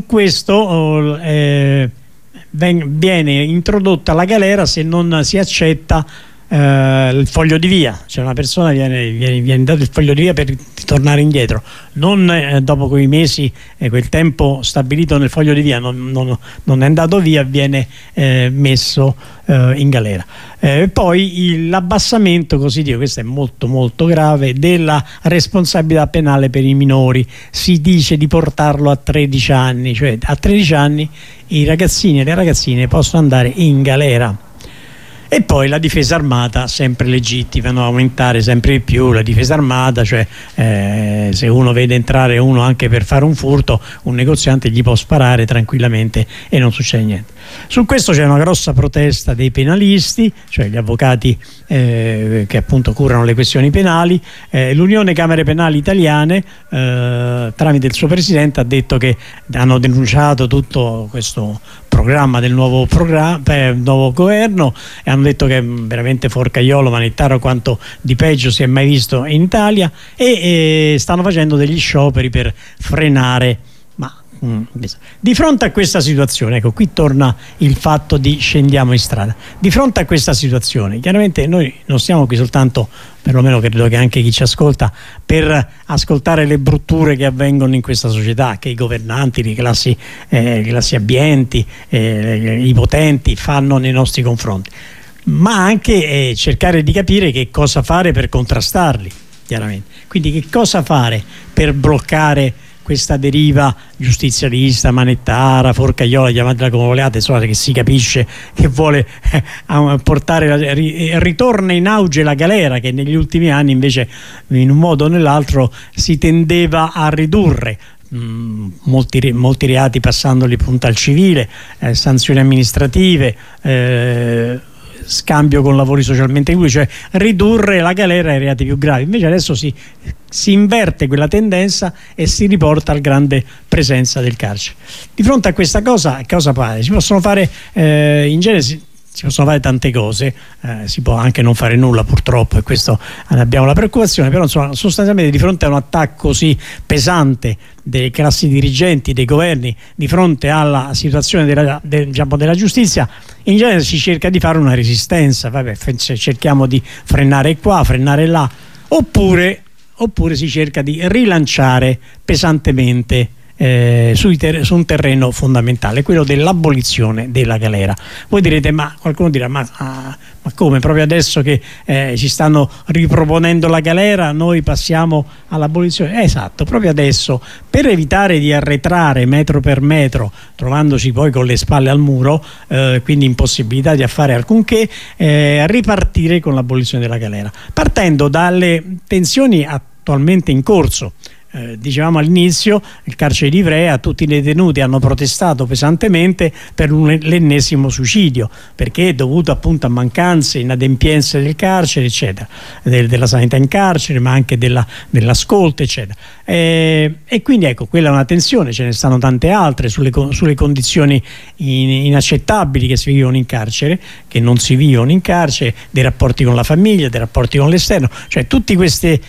viene introdotta la galera se non si accetta il foglio di via, cioè una persona viene dato il foglio di via per tornare indietro, non dopo quei mesi, quel tempo stabilito nel foglio di via non è andato via, viene messo in galera. Poi l'abbassamento, così dire, questo è molto molto grave, della responsabilità penale per i minori. Si dice di portarlo a 13 anni, cioè a 13 anni i ragazzini e le ragazzine possono andare in galera. E poi la difesa armata, sempre legittima, aumentare sempre di più la difesa armata, cioè se uno vede entrare uno anche per fare un furto, un negoziante gli può sparare tranquillamente e non succede niente. Su questo c'è una grossa protesta dei penalisti, cioè gli avvocati che appunto curano le questioni penali. L'Unione Camere Penali Italiane, tramite il suo presidente, ha detto che hanno denunciato tutto questo programma del nuovo governo, e hanno detto che è veramente forcaiolo, manettaro, quanto di peggio si è mai visto in Italia, e stanno facendo degli scioperi per frenare. Di fronte a questa situazione, ecco, qui torna il fatto di scendiamo in strada. Di fronte a questa situazione, chiaramente noi non stiamo qui soltanto, perlomeno credo che anche chi ci ascolta, per ascoltare le brutture che avvengono in questa società, che i governanti, le classi abbienti, i potenti fanno nei nostri confronti, ma anche cercare di capire che cosa fare per contrastarli, chiaramente. Quindi che cosa fare per bloccare questa deriva giustizialista, manettara, forcaiola, chiamatela come vogliate, insomma, che si capisce che vuole portare, ritorna in auge la galera, che negli ultimi anni invece in un modo o nell'altro si tendeva a ridurre, molti reati passandoli punta al civile, sanzioni amministrative, scambio con lavori socialmente utili, cioè ridurre la galera ai reati più gravi. Invece adesso si inverte quella tendenza e si riporta al grande presenza del carcere. Di fronte a questa cosa fare? Si possono fare in genere si possono fare tante cose, si può anche non fare nulla purtroppo, e questo ne abbiamo la preoccupazione, però insomma, sostanzialmente di fronte a un attacco così pesante delle classi dirigenti, dei governi, di fronte alla situazione della giustizia, in genere si cerca di fare una resistenza. Vabbè, cerchiamo di frenare qua, frenare là, oppure si cerca di rilanciare pesantemente su un terreno fondamentale, quello dell'abolizione della galera. Voi direte, qualcuno dirà, ma come, proprio adesso che ci stanno riproponendo la galera noi passiamo all'abolizione? Esatto, proprio adesso, per evitare di arretrare metro per metro, trovandoci poi con le spalle al muro, quindi impossibilità di fare alcunché, ripartire con l'abolizione della galera, partendo dalle tensioni attualmente in corso. Dicevamo all'inizio, il carcere di Ivrea, tutti i detenuti hanno protestato pesantemente per l'ennesimo suicidio, perché è dovuto appunto a mancanze, inadempienze del carcere, eccetera, della sanità in carcere, ma anche dell'ascolto, eccetera. E quindi ecco, quella è una tensione. Ce ne stanno tante altre sulle condizioni inaccettabili che si vivono in carcere, che non si vivono in carcere, dei rapporti con la famiglia, dei rapporti con l'esterno, cioè tutte queste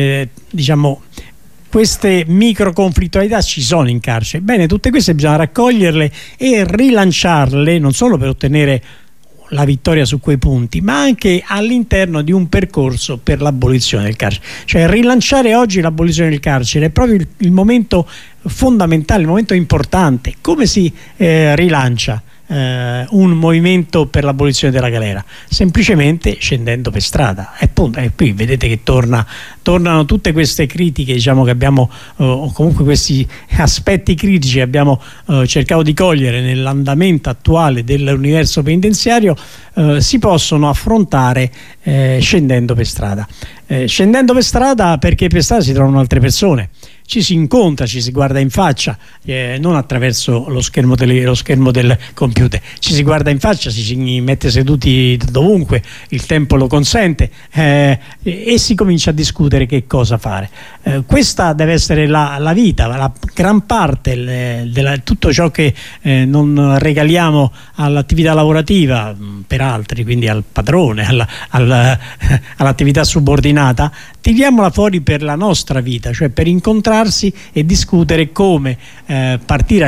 queste micro conflittualità ci sono in carcere. Bene, tutte queste bisogna raccoglierle e rilanciarle, non solo per ottenere la vittoria su quei punti, ma anche all'interno di un percorso per l'abolizione del carcere. Cioè rilanciare oggi l'abolizione del carcere è proprio il momento fondamentale, il momento importante. Come si rilancia un movimento per l'abolizione della galera? Semplicemente scendendo per strada, e qui vedete che tornano tutte queste critiche, diciamo, che abbiamo o comunque questi aspetti critici che abbiamo cercato di cogliere nell'andamento attuale dell'universo penitenziario, si possono affrontare scendendo per strada. Scendendo per strada, perché per strada si trovano altre persone, ci si incontra, ci si guarda in faccia, non attraverso lo schermo del computer, ci si guarda in faccia, ci si mette seduti dovunque il tempo lo consente, e si comincia a discutere che cosa fare. Questa deve essere la vita, la gran parte tutto ciò che non regaliamo all'attività lavorativa per altri, quindi al padrone, all'attività subordinata, tiriamola fuori per la nostra vita, cioè per incontrarsi e discutere come partire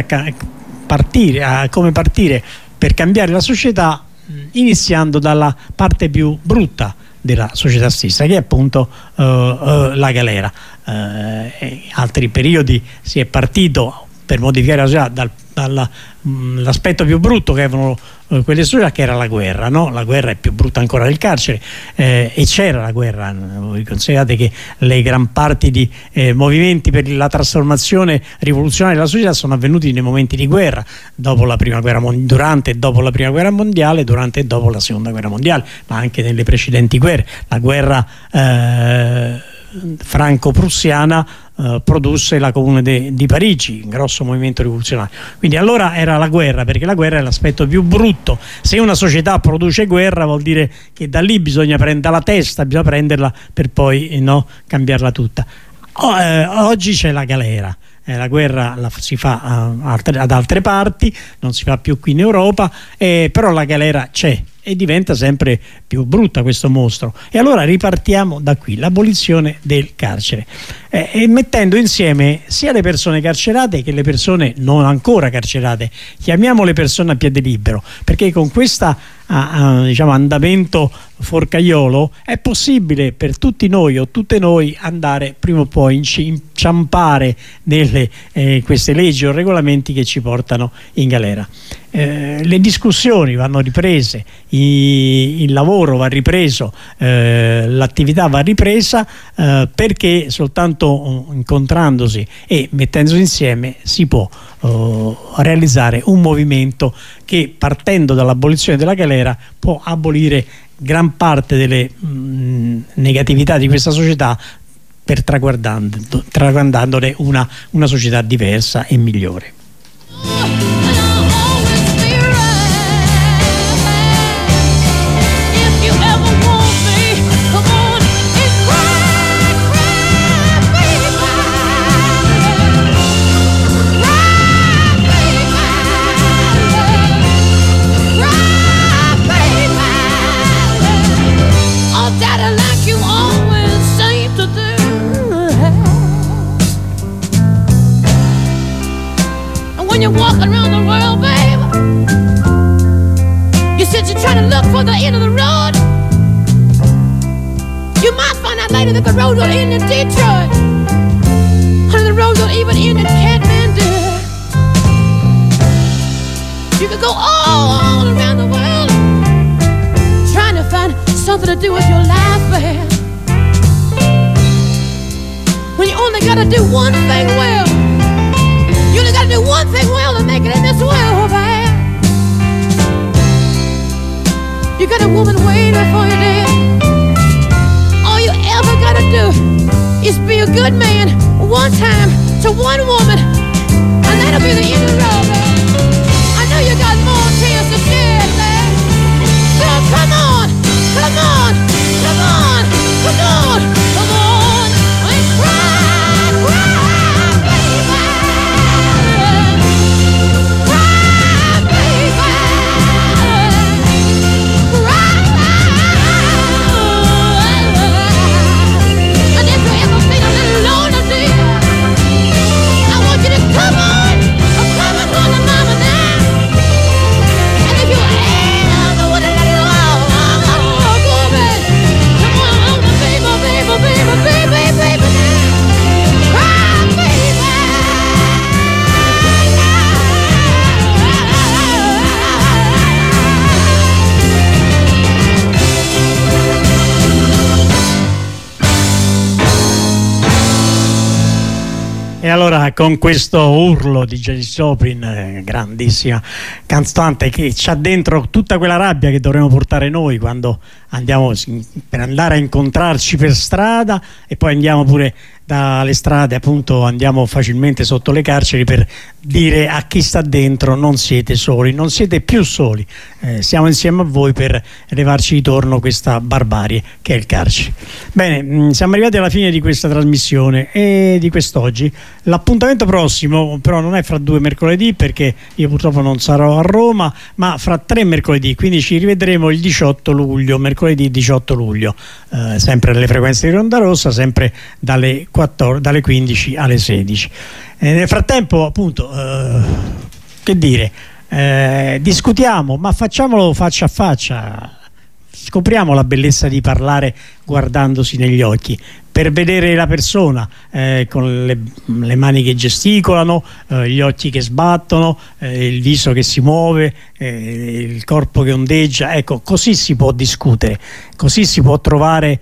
per cambiare la società, iniziando dalla parte più brutta della società stessa, che è appunto la galera. In altri periodi si è partito per modificare la società dall'aspetto più brutto, che erano quelle società, che era la guerra, no? La guerra è più brutta ancora del carcere, e c'era la guerra. Voi considerate che le gran parti di movimenti per la trasformazione rivoluzionaria della società sono avvenuti nei momenti di guerra, dopo la prima guerra durante e dopo la prima guerra mondiale, durante e dopo la seconda guerra mondiale, ma anche nelle precedenti guerre. La guerra franco-prussiana produsse la Comune di Parigi, un grosso movimento rivoluzionario. Quindi allora era la guerra, perché la guerra è l'aspetto più brutto. Se una società produce guerra, vuol dire che da lì bisogna prendere la testa, bisogna prenderla per poi cambiarla tutta. Oggi c'è la galera. La guerra si fa ad altre parti, non si fa più qui in Europa, però la galera c'è e diventa sempre più brutta, questo mostro. E allora ripartiamo da qui, l'abolizione del carcere, e mettendo insieme sia le persone carcerate che le persone non ancora carcerate. Chiamiamo le persone a piede libero, perché con questa andamento forcaiolo è possibile per tutti noi o tutte noi andare prima o poi inciampare nelle queste leggi o regolamenti che ci portano in galera. Le discussioni vanno riprese, il lavoro va ripreso, l'attività va ripresa, perché soltanto incontrandosi e mettendosi insieme si può realizzare un movimento che, partendo dall'abolizione della galera, può abolire gran parte delle negatività di questa società, per tragandandone una società diversa e migliore. When you're walking around the world, babe, you said you're trying to look for the end of the road. You might find out later that the road will end in Detroit, or the road will even end in Kathmandu. You could go all around the world trying to find something to do with your life, babe, when you only gotta do one thing well. You only gotta do one thing well to make it in this world, man. You got a woman waiting for you there. All you ever gotta do is be a good man one time to one woman, and that'll be the end of the road, man. I know you got more tears to shed, man. So come on, come on, come on, come on, come on, and cry, cry. E allora con questo urlo di Janis Joplin, grandissima cantante che c'ha dentro tutta quella rabbia che dovremmo portare noi quando andiamo per andare a incontrarci per strada, e poi andiamo pure dalle strade, appunto andiamo facilmente sotto le carceri per dire a chi sta dentro: non siete soli, non siete più soli, siamo insieme a voi per levarci di torno questa barbarie che è il carcere. Bene, siamo arrivati alla fine di questa trasmissione e di quest'oggi. L'appuntamento prossimo però non è fra 2 mercoledì, perché io purtroppo non sarò a Roma, ma fra 3 mercoledì, quindi ci rivedremo il 18 luglio, mercoledì 18 luglio, sempre alle frequenze di Onda Rossa, sempre dalle 15 alle 16. Nel frattempo, appunto, che dire, discutiamo, ma facciamolo faccia a faccia. Scopriamo la bellezza di parlare guardandosi negli occhi, per vedere la persona, con le mani che gesticolano, gli occhi che sbattono, il viso che si muove, il corpo che ondeggia. Ecco, così si può discutere, così si può trovare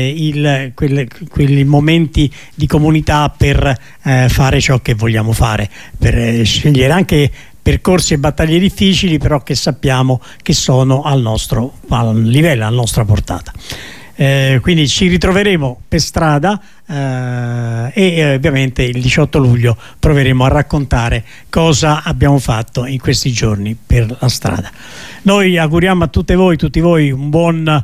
quei momenti di comunità per fare ciò che vogliamo fare, per scegliere anche percorsi e battaglie difficili, però che sappiamo che sono al livello, alla nostra portata. Quindi ci ritroveremo per strada e ovviamente il 18 luglio proveremo a raccontare cosa abbiamo fatto in questi giorni per la strada. Noi auguriamo a tutti voi buona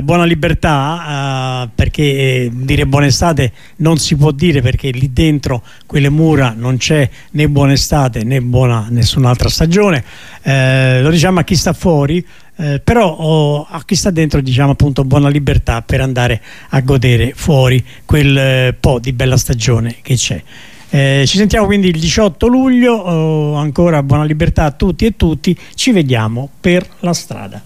libertà, perché dire buona estate non si può dire, perché lì dentro quelle mura non c'è né buona estate né nessun'altra stagione. Lo diciamo a chi sta fuori, però a chi sta dentro diciamo appunto buona libertà per andare a godere fuori quel po' di bella stagione che c'è. Ci sentiamo quindi il 18 luglio, ancora buona libertà a tutti e tutti, ci vediamo per la strada.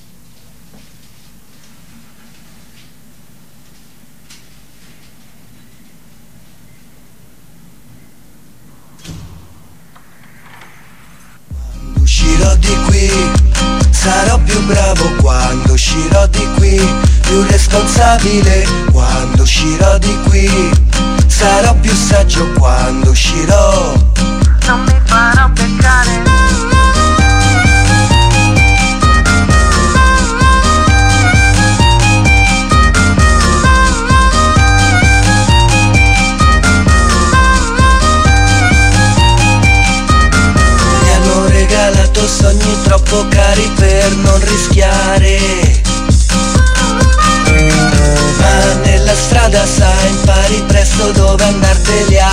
Quando uscirò di qui sarò più bravo, quando uscirò di qui più responsabile, quando uscirò di qui sarò più saggio, quando uscirò non mi farò peccare. troppo cari per non rischiare. Ma nella strada sai, impari presto dove andarteli a